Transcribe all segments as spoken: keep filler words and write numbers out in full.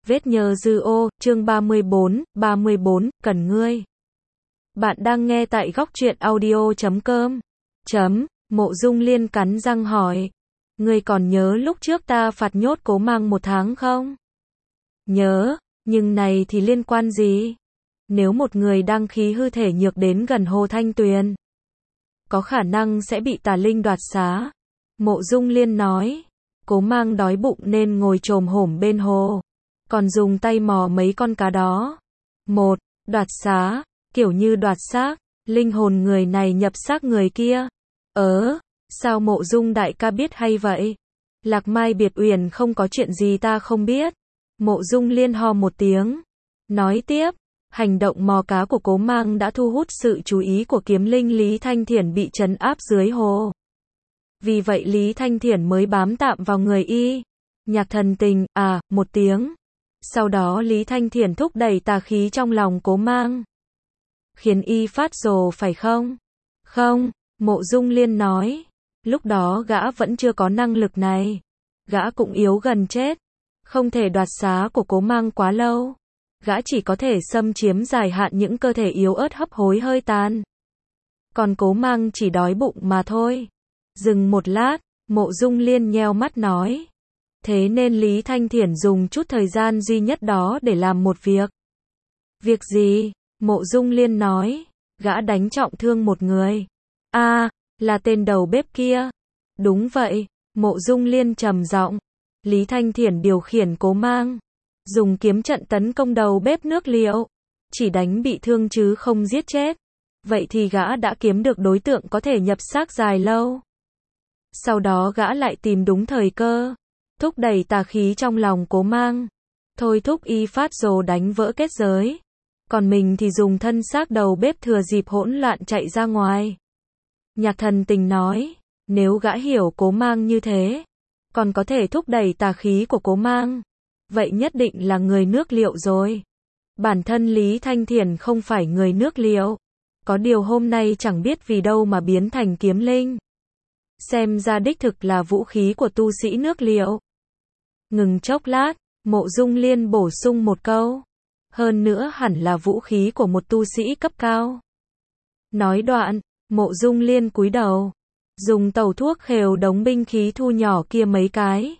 Vết nhơ dư ô, chương ba mươi bốn, ba mươi bốn, cần ngươi. Bạn đang nghe tại góc truyện audio chấm com. Chấm, Mộ Dung Liên cắn răng hỏi. Ngươi còn nhớ lúc trước ta phạt nhốt Cố Mang một tháng không? Nhớ, nhưng này thì liên quan gì? Nếu một người đang khí hư thể nhược đến gần Hồ Thanh Tuyền, có khả năng sẽ bị tà linh đoạt xá. Mộ Dung Liên nói. Cố Mang đói bụng nên ngồi chồm hổm bên hồ, còn dùng tay mò mấy con cá đó. Một, đoạt xá, kiểu như đoạt xác, linh hồn người này nhập xác người kia. Ớ, sao Mộ Dung đại ca biết hay vậy? Lạc Mai Biệt Uyển không có chuyện gì ta không biết. Mộ Dung Liên ho một tiếng, nói tiếp, hành động mò cá của Cố Mang đã thu hút sự chú ý của kiếm linh Lý Thanh Thiển bị trấn áp dưới hồ. Vì vậy Lý Thanh Thiển mới bám tạm vào người y. Nhạc Thần Tình, à, một tiếng. Sau đó Lý Thanh Thiển thúc đẩy tà khí trong lòng Cố Mang, khiến y phát rồ phải không? Không, Mộ Dung Liên nói. Lúc đó gã vẫn chưa có năng lực này. Gã cũng yếu gần chết. Không thể đoạt xá của Cố Mang quá lâu. Gã chỉ có thể xâm chiếm dài hạn những cơ thể yếu ớt hấp hối hơi tàn. Còn Cố Mang chỉ đói bụng mà thôi. Dừng một lát, Mộ Dung Liên nheo mắt nói. Thế nên Lý Thanh Thiển dùng chút thời gian duy nhất đó để làm một việc. Việc gì? Mộ Dung Liên nói. Gã đánh trọng thương một người. A, à, là tên đầu bếp kia. Đúng vậy, Mộ Dung Liên trầm giọng. Lý Thanh Thiển điều khiển Cố Mang, dùng kiếm trận tấn công đầu bếp nước Liệu. Chỉ đánh bị thương chứ không giết chết. Vậy thì gã đã kiếm được đối tượng có thể nhập xác dài lâu. Sau đó gã lại tìm đúng thời cơ, thúc đẩy tà khí trong lòng Cố Mang, thôi thúc y phát rồ đánh vỡ kết giới. Còn mình thì dùng thân xác đầu bếp thừa dịp hỗn loạn chạy ra ngoài. Nhạc Thần Tình nói, nếu gã hiểu Cố Mang như thế, còn có thể thúc đẩy tà khí của Cố Mang, vậy nhất định là người nước Liệu rồi. Bản thân Lý Thanh Thiển không phải người nước Liệu, có điều hôm nay chẳng biết vì đâu mà biến thành kiếm linh. Xem ra đích thực là vũ khí của tu sĩ nước Liệu. Ngừng chốc lát, Mộ Dung Liên bổ sung một câu. Hơn nữa hẳn là vũ khí của một tu sĩ cấp cao. Nói đoạn, Mộ Dung Liên cúi đầu, dùng tẩu thuốc khều đống binh khí thu nhỏ kia mấy cái.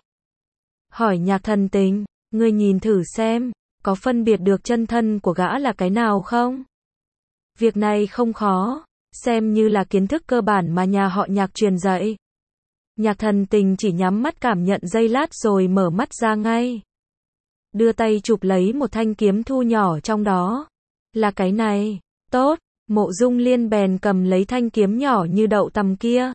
Hỏi Nhạc Thần Tình, ngươi nhìn thử xem, có phân biệt được chân thân của gã là cái nào không? Việc này không khó. Xem như là kiến thức cơ bản mà nhà họ Nhạc truyền dạy. Nhạc Thần Tình chỉ nhắm mắt cảm nhận giây lát rồi mở mắt ra ngay. Đưa tay chụp lấy một thanh kiếm thu nhỏ trong đó. Là cái này. Tốt, Mộ Dung Liên bèn cầm lấy thanh kiếm nhỏ như đậu tằm kia,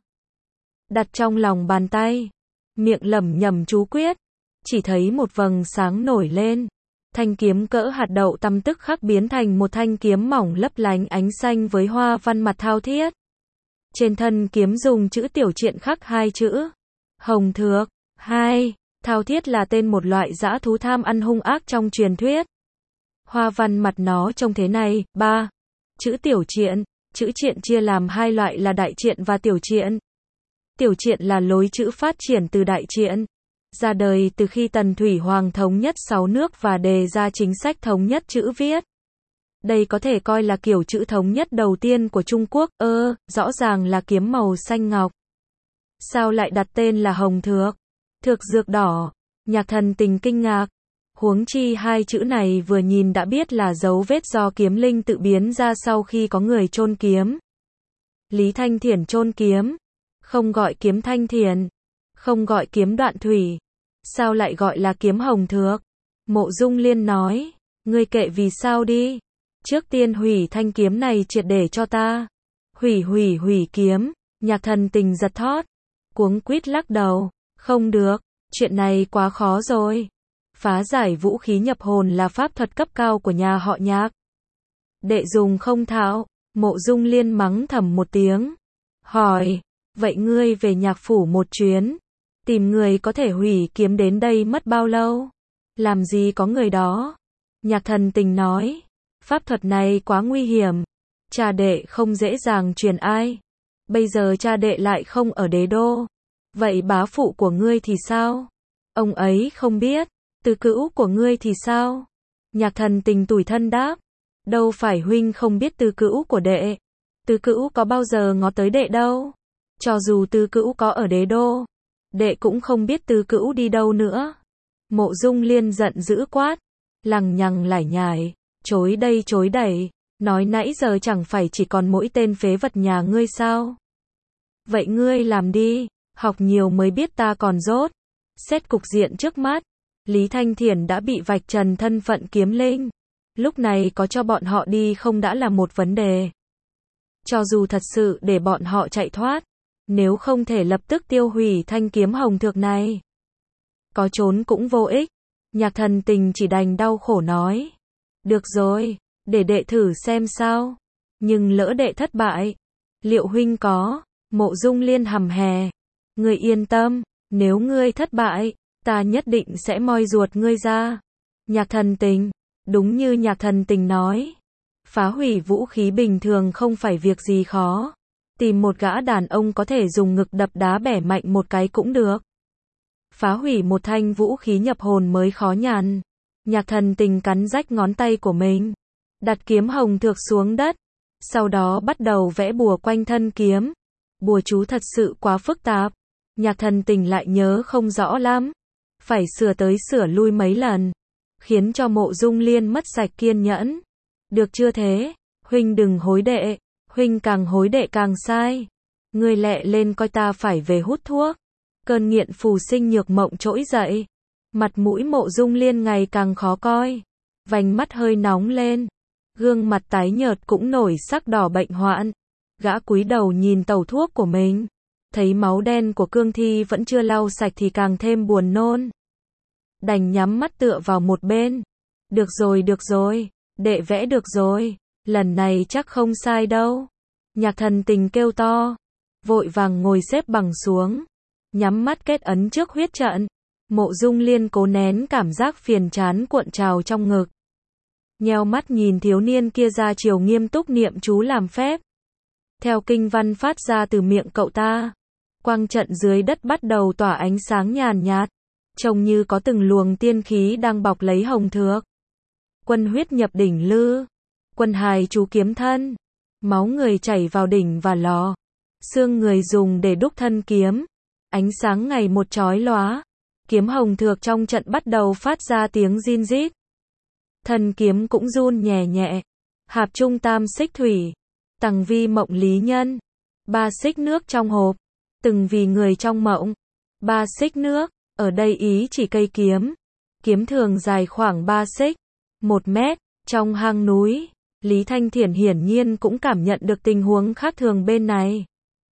đặt trong lòng bàn tay, miệng lẩm nhẩm chú quyết. Chỉ thấy một vầng sáng nổi lên. Thanh kiếm cỡ hạt đậu tằm tức khắc biến thành một thanh kiếm mỏng lấp lánh ánh xanh với hoa văn mặt thao thiết. Trên thân kiếm dùng chữ tiểu triện khắc hai chữ Hồng Thược. Hai, thao thiết là tên một loại dã thú tham ăn hung ác trong truyền thuyết. Hoa văn mặt nó trông thế này. Ba, chữ tiểu triện. Chữ triện chia làm hai loại là đại triện và tiểu triện. Tiểu triện là lối chữ phát triển từ đại triện, ra đời từ khi Tần Thủy Hoàng thống nhất sáu nước và đề ra chính sách thống nhất chữ viết. Đây có thể coi là kiểu chữ thống nhất đầu tiên của Trung Quốc. Ơ, rõ ràng là kiếm màu xanh ngọc. Sao lại đặt tên là Hồng Thược? Thược dược đỏ. Nhạc Thần Tình kinh ngạc. Huống chi hai chữ này vừa nhìn đã biết là dấu vết do kiếm linh tự biến ra sau khi có người chôn kiếm. Lý Thanh Thiển chôn kiếm, không gọi kiếm Thanh Thiển, không gọi kiếm Đoạn Thủy. Sao lại gọi là kiếm Hồng Thược? Mộ Dung Liên nói, ngươi kệ vì sao đi. Trước tiên hủy thanh kiếm này triệt để cho ta. Hủy hủy hủy kiếm. Nhạc Thần Tình giật thót, cuống quýt lắc đầu. Không được, chuyện này quá khó rồi. Phá giải vũ khí nhập hồn là pháp thuật cấp cao của nhà họ Nhạc. Đệ dùng không thạo. Mộ Dung Liên mắng thầm một tiếng. Hỏi, vậy ngươi về Nhạc phủ một chuyến, tìm người có thể hủy kiếm đến đây mất bao lâu? Làm gì có người đó? Nhạc Thần Tình nói, pháp thuật này quá nguy hiểm. Cha đệ không dễ dàng truyền ai. Bây giờ cha đệ lại không ở đế đô. Vậy bá phụ của ngươi thì sao? Ông ấy không biết. Tứ cữu của ngươi thì sao? Nhạc Thần Tình tủi thân đáp. Đâu phải huynh không biết tứ cữu của đệ. Tứ cữu có bao giờ ngó tới đệ đâu. Cho dù tứ cữu có ở đế đô, đệ cũng không biết tứ cữu đi đâu nữa. Mộ Dung Liên giận dữ quát. Lằng nhằng lải nhải, chối đây chối đẩy, nói nãy giờ chẳng phải chỉ còn mỗi tên phế vật nhà ngươi sao? Vậy ngươi làm đi, học nhiều mới biết ta còn dốt. Xét cục diện trước mắt, Lý Thanh Thiển đã bị vạch trần thân phận kiếm linh. Lúc này có cho bọn họ đi không đã là một vấn đề. Cho dù thật sự để bọn họ chạy thoát, nếu không thể lập tức tiêu hủy thanh kiếm hồng thược này, có trốn cũng vô ích. Nhạc Thần Tình chỉ đành đau khổ nói. Được rồi, để đệ thử xem sao. Nhưng lỡ đệ thất bại, liệu huynh có? Mộ Dung Liên hầm hè. Ngươi yên tâm, nếu ngươi thất bại, ta nhất định sẽ moi ruột ngươi ra. Nhạc Thần Tình, đúng như Nhạc Thần Tình nói, phá hủy vũ khí bình thường không phải việc gì khó. Tìm một gã đàn ông có thể dùng ngực đập đá bẻ mạnh một cái cũng được. Phá hủy một thanh vũ khí nhập hồn mới khó nhằn. Nhạc Thần Tình cắn rách ngón tay của mình, đặt kiếm hồng thược xuống đất, sau đó bắt đầu vẽ bùa quanh thân kiếm. Bùa chú thật sự quá phức tạp, Nhạc Thần Tình lại nhớ không rõ lắm, phải sửa tới sửa lui mấy lần, khiến cho Mộ Dung Liên mất sạch kiên nhẫn. Được chưa thế, huynh đừng hối đệ, huynh càng hối đệ càng sai. Ngươi lẹ lên coi ta phải về hút thuốc. Cơn nghiện phù sinh nhược mộng trỗi dậy, mặt mũi Mộ Dung Liên ngày càng khó coi, vành mắt hơi nóng lên, gương mặt tái nhợt cũng nổi sắc đỏ bệnh hoạn. Gã cúi đầu nhìn tàu thuốc của mình, thấy máu đen của cương thi vẫn chưa lau sạch thì càng thêm buồn nôn. Đành nhắm mắt tựa vào một bên. Được rồi được rồi, đệ vẽ được rồi, lần này chắc không sai đâu. Nhạc Thần Tình kêu to, vội vàng ngồi xếp bằng xuống, nhắm mắt kết ấn trước huyết trận. Mộ Dung Liên cố nén cảm giác phiền chán cuộn trào trong ngực, nheo mắt nhìn thiếu niên kia ra chiều nghiêm túc niệm chú làm phép. Theo kinh văn phát ra từ miệng cậu ta, quang trận dưới đất bắt đầu tỏa ánh sáng nhàn nhạt, trông như có từng luồng tiên khí đang bọc lấy hồng thược. Quân huyết nhập đỉnh lư, quân hài chú kiếm thân, máu người chảy vào đỉnh và lò, xương người dùng để đúc thân kiếm. Ánh sáng ngày một chói lóa, kiếm hồng thược trong trận bắt đầu phát ra tiếng rin rít. Thân kiếm cũng run nhẹ nhẹ. Hạp trung tam xích thủy, tằng vi mộng lý nhân. Ba xích nước trong hộp, từng vì người trong mộng. Ba xích nước, ở đây ý chỉ cây kiếm. Kiếm thường dài khoảng ba xích, một mét, trong hang núi. Lý Thanh Thiển hiển nhiên cũng cảm nhận được tình huống khác thường bên này.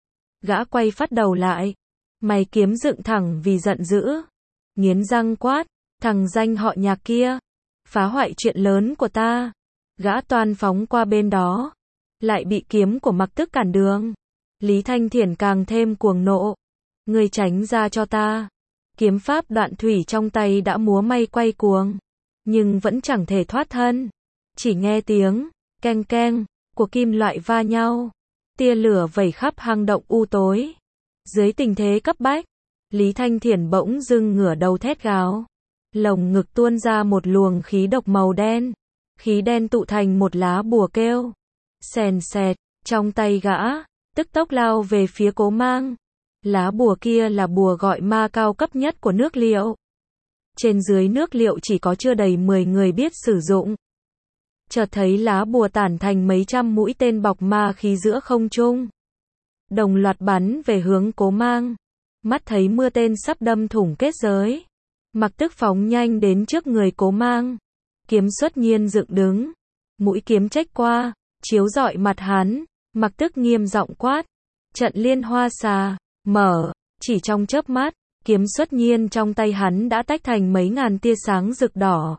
Gã quay phát đầu lại, mày kiếm dựng thẳng vì giận dữ, nghiến răng quát, thằng danh họ Nhạc kia, phá hoại chuyện lớn của ta. Gã toan phóng qua bên đó, lại bị kiếm của Mặc Tức cản đường. Lý Thanh Thiển càng thêm cuồng nộ, ngươi tránh ra cho ta. Kiếm pháp đoạn thủy trong tay đã múa may quay cuồng, nhưng vẫn chẳng thể thoát thân. Chỉ nghe tiếng keng keng của kim loại va nhau, tia lửa vẩy khắp hang động u tối. Dưới tình thế cấp bách, Lý Thanh Thiển bỗng dưng ngửa đầu thét gào, lồng ngực tuôn ra một luồng khí độc màu đen, khí đen tụ thành một lá bùa kêu sèn sẹt, trong tay gã, tức tốc lao về phía Cố Mang. Lá bùa kia là bùa gọi ma cao cấp nhất của nước Liệu. Trên dưới nước Liệu chỉ có chưa đầy mười người biết sử dụng. Chợt thấy lá bùa tản thành mấy trăm mũi tên bọc ma khí giữa không trung, đồng loạt bắn về hướng Cố Mang. Mắt thấy mưa tên sắp đâm thủng kết giới, Mặc Tức phóng nhanh đến trước người Cố Mang, kiếm xuất nhiên dựng đứng, mũi kiếm chách qua, chiếu rọi mặt hắn. Mặc Tức nghiêm giọng quát, trận liên hoa xà, mở. Chỉ trong chớp mắt, kiếm xuất nhiên trong tay hắn đã tách thành mấy ngàn tia sáng rực đỏ,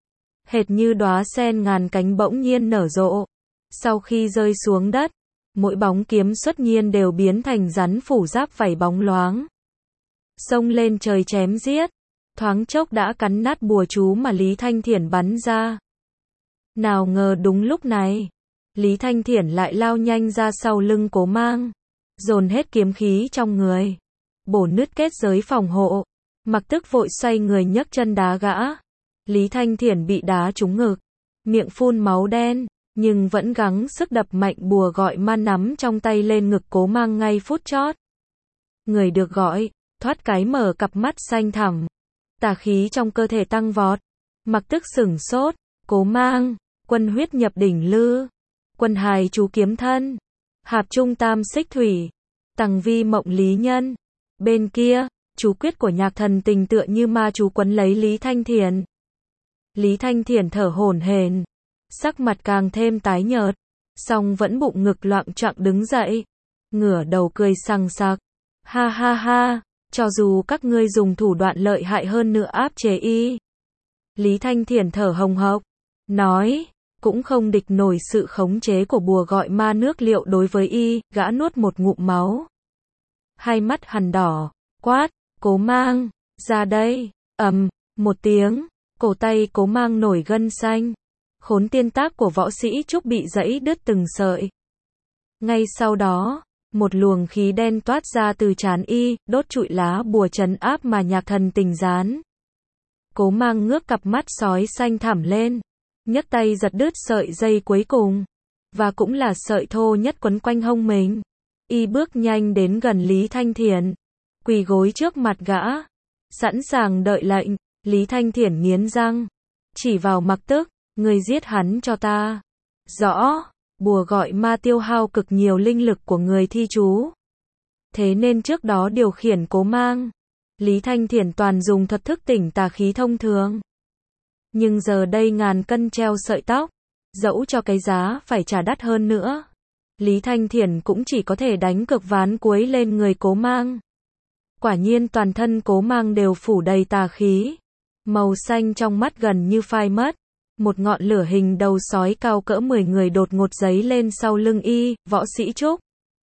hệt như đóa sen ngàn cánh bỗng nhiên nở rộ. Sau khi rơi xuống đất, mỗi bóng kiếm xuất nhiên đều biến thành rắn phủ giáp vảy bóng loáng, xông lên trời chém giết, thoáng chốc đã cắn nát bùa chú mà Lý Thanh Thiển bắn ra. Nào ngờ đúng lúc này, Lý Thanh Thiển lại lao nhanh ra sau lưng Cố Mang, dồn hết kiếm khí trong người, bổ nứt kết giới phòng hộ. Mặc Tức vội xoay người nhấc chân đá gã. Lý Thanh Thiển bị đá trúng ngực, miệng phun máu đen, nhưng vẫn gắng sức đập mạnh bùa gọi ma nắm trong tay lên ngực Cố Mang ngay phút chót. Người được gọi, thoát cái mở cặp mắt xanh thẳm. Tà khí trong cơ thể tăng vọt. Mặc Tức sửng sốt, Cố Mang, quân huyết nhập đỉnh lư. Quân hài chú kiếm thân. Hạp trung tam xích thủy. Tằng vi mộng lý nhân. Bên kia, chú quyết của Nhạc Thần Tình tựa như ma chú quấn lấy Lý Thanh Thiển. Lý Thanh Thiển thở hổn hển, sắc mặt càng thêm tái nhợt, song vẫn bụng ngực loạng choạng đứng dậy, ngửa đầu cười sằng sặc. Ha ha ha, cho dù các ngươi dùng thủ đoạn lợi hại hơn nữa áp chế y. Lý Thanh Thiển thở hồng hộc, nói, cũng không địch nổi sự khống chế của bùa gọi ma nước liệu đối với y, gã nuốt một ngụm máu. Hai mắt hằn đỏ, quát, Cố Mang, ra đây, ầm, một tiếng, cổ tay Cố Mang nổi gân xanh. Khốn tiên tác của võ sĩ Trúc bị giãy đứt từng sợi. Ngay sau đó, một luồng khí đen toát ra từ trán y, đốt trụi lá bùa trấn áp mà Nhạc Thần Tình dán. Cố Mang ngước cặp mắt sói xanh thẳm lên, nhấc tay giật đứt sợi dây cuối cùng, và cũng là sợi thô nhất quấn quanh hông mình. Y bước nhanh đến gần Lý Thanh Thiển, quỳ gối trước mặt gã, sẵn sàng đợi lệnh. Lý Thanh Thiển nghiến răng, chỉ vào Mặc Tức, người giết hắn cho ta. Rõ, bùa gọi ma tiêu hao cực nhiều linh lực của người thi chú. Thế nên trước đó điều khiển Cố Mang, Lý Thanh Thiển toàn dùng thuật thức tỉnh tà khí thông thường. Nhưng giờ đây ngàn cân treo sợi tóc, dẫu cho cái giá phải trả đắt hơn nữa, Lý Thanh Thiển cũng chỉ có thể đánh cược ván cuối lên người Cố Mang. Quả nhiên toàn thân Cố Mang đều phủ đầy tà khí. Màu xanh trong mắt gần như phai mất. Một ngọn lửa hình đầu sói cao cỡ mười người đột ngột giấy lên sau lưng y, võ sĩ Trúc.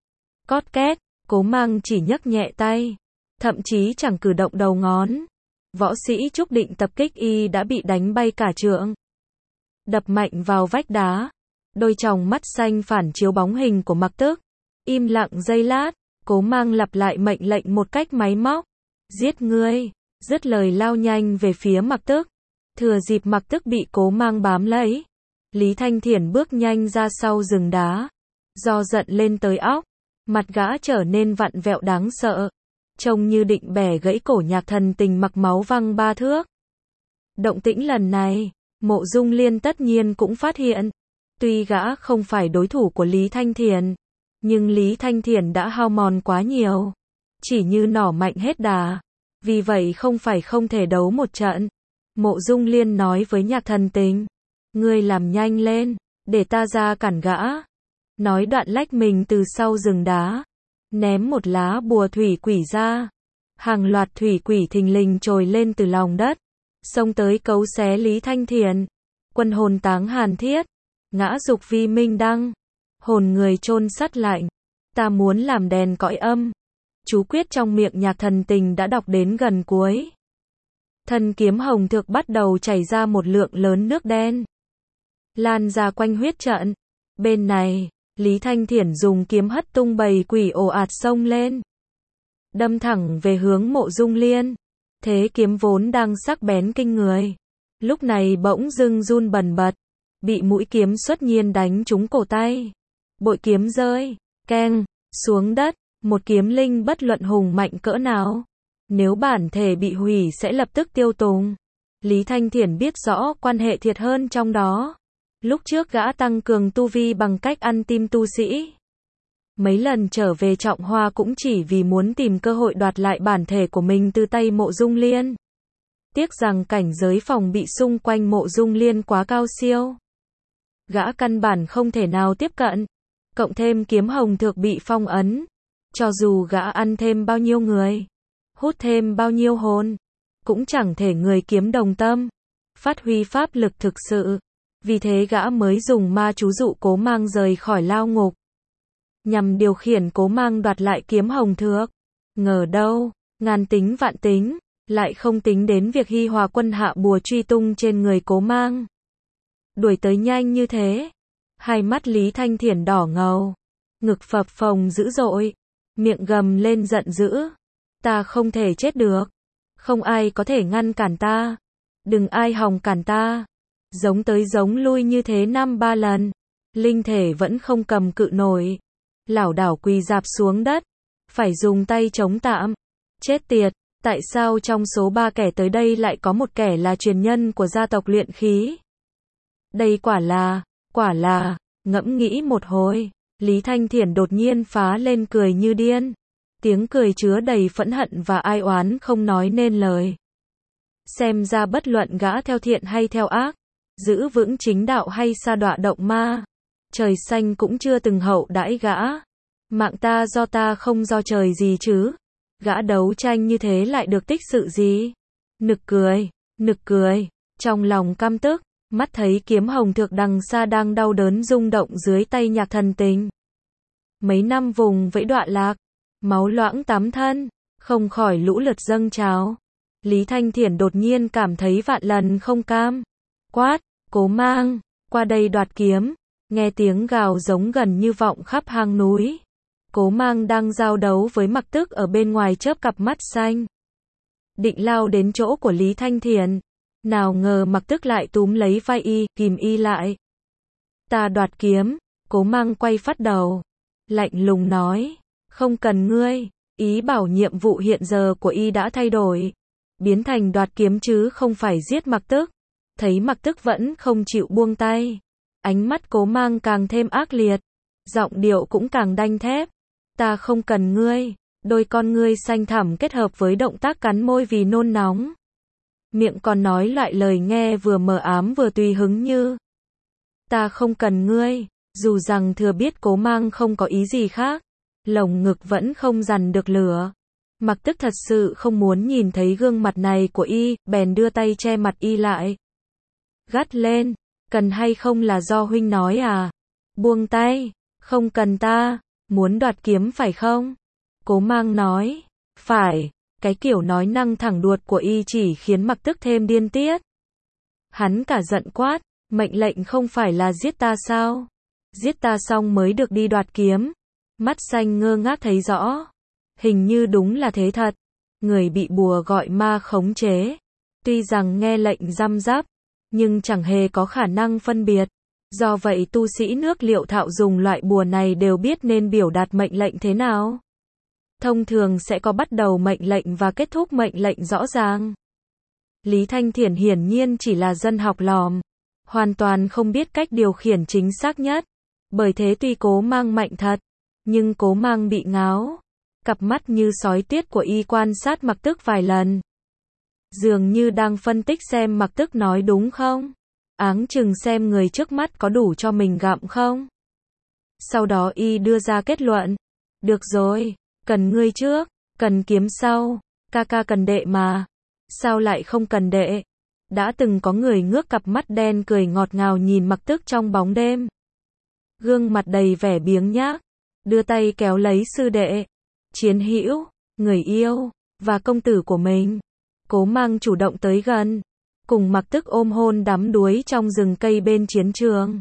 Cót két, Cố Mang chỉ nhấc nhẹ tay, thậm chí chẳng cử động đầu ngón. Võ sĩ Trúc định tập kích y đã bị đánh bay cả trượng. Đập mạnh vào vách đá. Đôi tròng mắt xanh phản chiếu bóng hình của Mặc Tức. Im lặng giây lát, Cố Mang lặp lại mệnh lệnh một cách máy móc. Giết ngươi. Dứt lời lao nhanh về phía Mặc Tức. Thừa dịp Mặc Tức bị Cố Mang bám lấy, Lý Thanh Thiển bước nhanh ra sau rừng đá. Do giận lên tới óc, mặt gã trở nên vặn vẹo đáng sợ, trông như định bẻ gãy cổ Nhạc Thần Tình mặc máu văng ba thước. Động tĩnh lần này, Mộ Dung Liên tất nhiên cũng phát hiện. Tuy gã không phải đối thủ của Lý Thanh Thiển, nhưng Lý Thanh Thiển đã hao mòn quá nhiều, chỉ như nỏ mạnh hết đà. Vì vậy không phải không thể đấu một trận. Mộ Dung Liên nói với Nhạc Thần Tình, ngươi làm nhanh lên, để ta ra cản gã. Nói đoạn lách mình từ sau rừng đá, ném một lá bùa thủy quỷ ra. Hàng loạt thủy quỷ thình lình trồi lên từ lòng đất, xông tới cấu xé Lý Thanh Thiển. Quân hồn táng hàn thiết, ngã dục vi minh đăng, hồn người chôn sắt lạnh. Ta muốn làm đèn cõi âm. Chú quyết trong miệng Nhạc Thần Tình đã đọc đến gần cuối. Thân kiếm hồng thược bắt đầu chảy ra một lượng lớn nước đen, lan ra quanh huyết trận. Bên này, Lý Thanh Thiển dùng kiếm hất tung bầy quỷ ồ ạt xông lên, đâm thẳng về hướng Mộ Dung Liên. Thế kiếm vốn đang sắc bén kinh người, lúc này bỗng dưng run bần bật, bị mũi kiếm xuất nhiên đánh trúng cổ tay. Bội kiếm rơi, keng, xuống đất. Một kiếm linh bất luận hùng mạnh cỡ nào, nếu bản thể bị hủy sẽ lập tức tiêu tùng. Lý Thanh Thiển biết rõ quan hệ thiệt hơn trong đó. Lúc trước gã tăng cường tu vi bằng cách ăn tim tu sĩ. Mấy lần trở về Trọng Hoa cũng chỉ vì muốn tìm cơ hội đoạt lại bản thể của mình từ tay Mộ Dung Liên. Tiếc rằng cảnh giới phòng bị xung quanh Mộ Dung Liên quá cao siêu, gã căn bản không thể nào tiếp cận. Cộng thêm kiếm hồng thược bị phong ấn, cho dù gã ăn thêm bao nhiêu người, hút thêm bao nhiêu hồn, cũng chẳng thể người kiếm đồng tâm, phát huy pháp lực thực sự. Vì thế gã mới dùng ma chú dụ Cố Mang rời khỏi lao ngục, nhằm điều khiển Cố Mang đoạt lại kiếm hồng thược. Ngờ đâu, ngàn tính vạn tính, lại không tính đến việc Hi Hòa quân hạ bùa truy tung trên người Cố Mang. Đuổi tới nhanh như thế. Hai mắt Lý Thanh Thiển đỏ ngầu, ngực phập phồng dữ dội, miệng gầm lên giận dữ. Ta không thể chết được. Không ai có thể ngăn cản ta. Đừng ai hòng cản ta. Giống tới giống lui như thế năm ba lần. Linh thể vẫn không cầm cự nổi. Lảo đảo quỳ rạp xuống đất. Phải dùng tay chống tạm. Chết tiệt, tại sao trong số ba kẻ tới đây lại có một kẻ là truyền nhân của gia tộc luyện khí? Đây quả là, quả là, ngẫm nghĩ một hồi. Lý Thanh Thiển đột nhiên phá lên cười như điên. Tiếng cười chứa đầy phẫn hận và ai oán không nói nên lời. Xem ra bất luận gã theo thiện hay theo ác, giữ vững chính đạo hay sa đọa động ma, trời xanh cũng chưa từng hậu đãi gã. Mạng ta do ta không do trời gì chứ. Gã đấu tranh như thế lại được tích sự gì? Nực cười, nực cười. Trong lòng căm tức, mắt thấy kiếm hồng thược đằng xa đang đau đớn rung động dưới tay Nhạc Thần Tình. Mấy năm vùng vẫy đọa lạc, máu loãng tắm thân, không khỏi lũ lượt dâng trào. Lý Thanh Thiển đột nhiên cảm thấy vạn lần không cam. Quát, Cố Mang, qua đây đoạt kiếm. Nghe tiếng gào giống gần như vọng khắp hang núi. Cố Mang đang giao đấu với Mặc Tức ở bên ngoài chớp cặp mắt xanh. Định lao đến chỗ của Lý Thanh Thiển. Nào ngờ Mặc Tức lại túm lấy vai y, kìm y lại. Ta đoạt kiếm. Cố Mang quay phát đầu. Lạnh lùng nói. Không cần ngươi. Ý bảo nhiệm vụ hiện giờ của y đã thay đổi. Biến thành đoạt kiếm chứ không phải giết Mặc Tức. Thấy Mặc Tức vẫn không chịu buông tay. Ánh mắt Cố Mang càng thêm ác liệt. Giọng điệu cũng càng đanh thép. Ta không cần ngươi. Đôi con ngươi xanh thẳm kết hợp với động tác cắn môi vì nôn nóng. Miệng còn nói lại lời nghe vừa mờ ám vừa tùy hứng như. Ta không cần ngươi. Dù rằng thừa biết Cố Mang không có ý gì khác. Lồng ngực vẫn không dằn được lửa. Mặc Tức thật sự không muốn nhìn thấy gương mặt này của y, bèn đưa tay che mặt y lại. Gắt lên, cần hay không là do huynh nói à? Buông tay, không cần ta, muốn đoạt kiếm phải không? Cố Mang nói, phải, cái kiểu nói năng thẳng đuột của y chỉ khiến Mặc Tức thêm điên tiết. Hắn cả giận quát, mệnh lệnh không phải là giết ta sao? Giết ta xong mới được đi đoạt kiếm. Mắt xanh ngơ ngác thấy rõ. Hình như đúng là thế thật. Người bị bùa gọi ma khống chế. Tuy rằng nghe lệnh răm rắp, nhưng chẳng hề có khả năng phân biệt. Do vậy tu sĩ nước Liệu Thạo dùng loại bùa này đều biết nên biểu đạt mệnh lệnh thế nào. Thông thường sẽ có bắt đầu mệnh lệnh và kết thúc mệnh lệnh rõ ràng. Lý Thanh Thiển hiển nhiên chỉ là dân học lòm. Hoàn toàn không biết cách điều khiển chính xác nhất. Bởi thế tuy Cố Mang mạnh thật, nhưng Cố Mang bị ngáo. Cặp mắt như sói tiết của y quan sát Mặc Tức vài lần. Dường như đang phân tích xem Mặc Tức nói đúng không. Áng chừng xem người trước mắt có đủ cho mình gặm không. Sau đó y đưa ra kết luận. Được rồi, cần ngươi trước, cần kiếm sau. Ca ca cần đệ mà. Sao lại không cần đệ? Đã từng có người ngước cặp mắt đen cười ngọt ngào nhìn Mặc Tức trong bóng đêm. Gương mặt đầy vẻ biếng nhác. Đưa tay kéo lấy sư đệ, chiến hữu, người yêu, và công tử của mình. Cố Mang chủ động tới gần. Cùng Mặc Tức ôm hôn đắm đuối trong rừng cây bên chiến trường.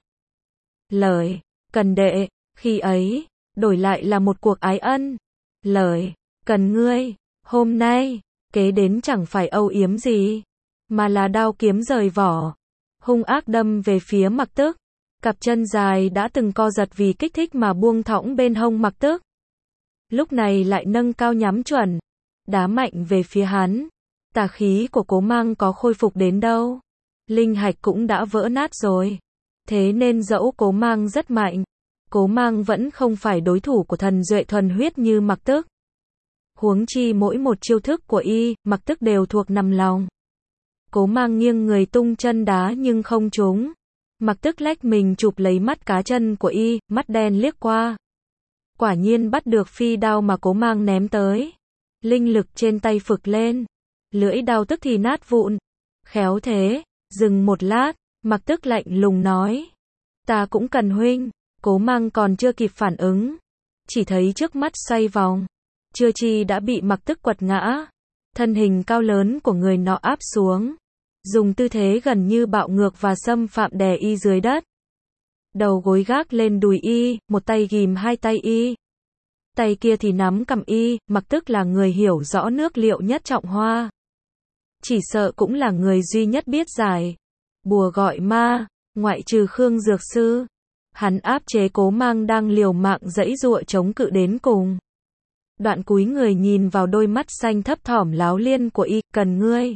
Lời, cần đệ, khi ấy, đổi lại là một cuộc ái ân. Lời, cần ngươi, hôm nay, kế đến chẳng phải âu yếm gì, mà là đao kiếm rời vỏ. Hung ác đâm về phía Mặc Tức. Cặp chân dài đã từng co giật vì kích thích mà buông thõng bên hông Mặc Tức. Lúc này lại nâng cao nhắm chuẩn, đá mạnh về phía hắn. Tà khí của Cố Mang có khôi phục đến đâu? Linh hạch cũng đã vỡ nát rồi. Thế nên dẫu Cố Mang rất mạnh, Cố Mang vẫn không phải đối thủ của thần duệ thuần huyết như Mặc Tức. Huống chi mỗi một chiêu thức của y, Mặc Tức đều thuộc nằm lòng. Cố Mang nghiêng người tung chân đá nhưng không trúng. Mặc Tức lách mình chụp lấy mắt cá chân của y, mắt đen liếc qua. Quả nhiên bắt được phi đao mà Cố Mang ném tới. Linh lực trên tay phực lên. Lưỡi đao tức thì nát vụn. Khéo thế, dừng một lát, Mặc Tức lạnh lùng nói. Ta cũng cần huynh. Cố Mang còn chưa kịp phản ứng. Chỉ thấy trước mắt xoay vòng. Chưa chi đã bị Mặc Tức quật ngã. Thân hình cao lớn của người nọ áp xuống. Dùng tư thế gần như bạo ngược và xâm phạm đè y dưới đất. Đầu gối gác lên đùi y, một tay ghìm hai tay y. Tay kia thì nắm cầm y, Mặc Tức là người hiểu rõ nước Liệu nhất trọng hoa. chỉ sợ cũng là người duy nhất biết giải bùa gọi ma, ngoại trừ Khương Dược Sư. Hắn áp chế Cố Mang đang liều mạng giãy giụa chống cự đến cùng. Đoạn cúi người nhìn vào đôi mắt xanh thấp thỏm láo liên của y, cần ngươi.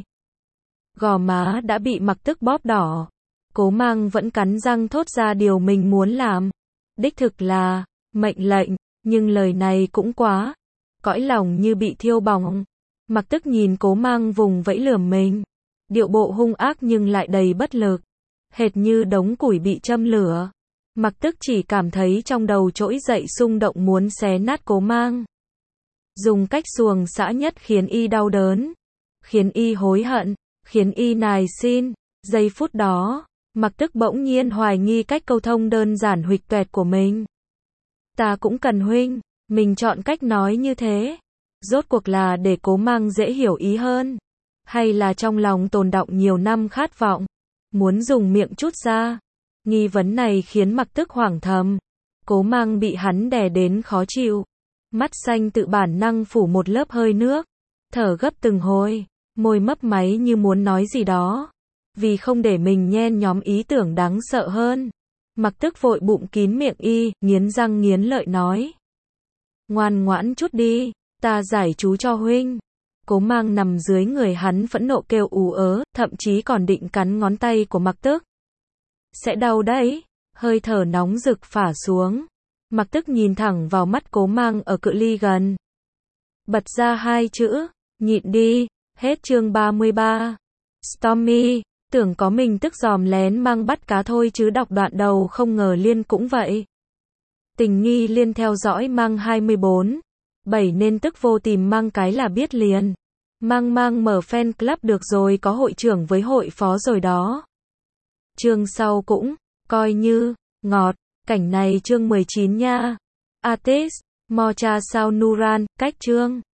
Gò má đã bị Mặc Tức bóp đỏ. Cố Mang vẫn cắn răng thốt ra điều mình muốn làm. Đích thực là mệnh lệnh, nhưng lời này cũng quá. Cõi lòng như bị thiêu bỏng. Mặc Tức nhìn Cố Mang vùng vẫy lườm mình. Điệu bộ hung ác nhưng lại đầy bất lực. Hệt như đống củi bị châm lửa. Mặc Tức chỉ cảm thấy trong đầu trỗi dậy xung động muốn xé nát Cố Mang. Dùng cách xuồng xã nhất khiến y đau đớn. Khiến y hối hận. Khiến y nài xin. Giây phút đó, Mặc Tức bỗng nhiên hoài nghi cách câu thông đơn giản huỵch toẹt của mình. Ta cũng cần huynh. Mình chọn cách nói như thế. Rốt cuộc là để Cố Mang dễ hiểu ý hơn. Hay là trong lòng tồn đọng nhiều năm khát vọng. Muốn dùng miệng trút ra. Nghi vấn này khiến Mặc Tức hoảng thầm. Cố Mang bị hắn đè đến khó chịu. Mắt xanh tự bản năng phủ một lớp hơi nước. Thở gấp từng hồi. Môi mấp máy như muốn nói gì đó. Vì không để mình nhen nhóm ý tưởng đáng sợ hơn. Mặc Tức vội bụng kín miệng y, nghiến răng nghiến lợi nói. Ngoan ngoãn chút đi, ta giải chú cho huynh. Cố Mang nằm dưới người hắn phẫn nộ kêu ú ớ, thậm chí còn định cắn ngón tay của Mặc Tức. Sẽ đau đấy, hơi thở nóng rực phả xuống. Mặc Tức nhìn thẳng vào mắt Cố Mang ở cự ly gần. Bật ra hai chữ, nhịn đi, hết chương ba mươi ba. Stormy, tưởng có mình tức giòm lén mang bắt cá thôi chứ đọc đoạn đầu không ngờ Liên cũng vậy. Tình nghi Liên theo dõi Mang hai mươi bốn. bảy nên tức vô tìm Mang cái là biết liền. Mang Mang mở fan club được rồi, có hội trưởng với hội phó rồi đó. Chương sau cũng, coi như, ngọt, cảnh này chương mười chín nha. Artist, Mocha sao Nuran, cách chương.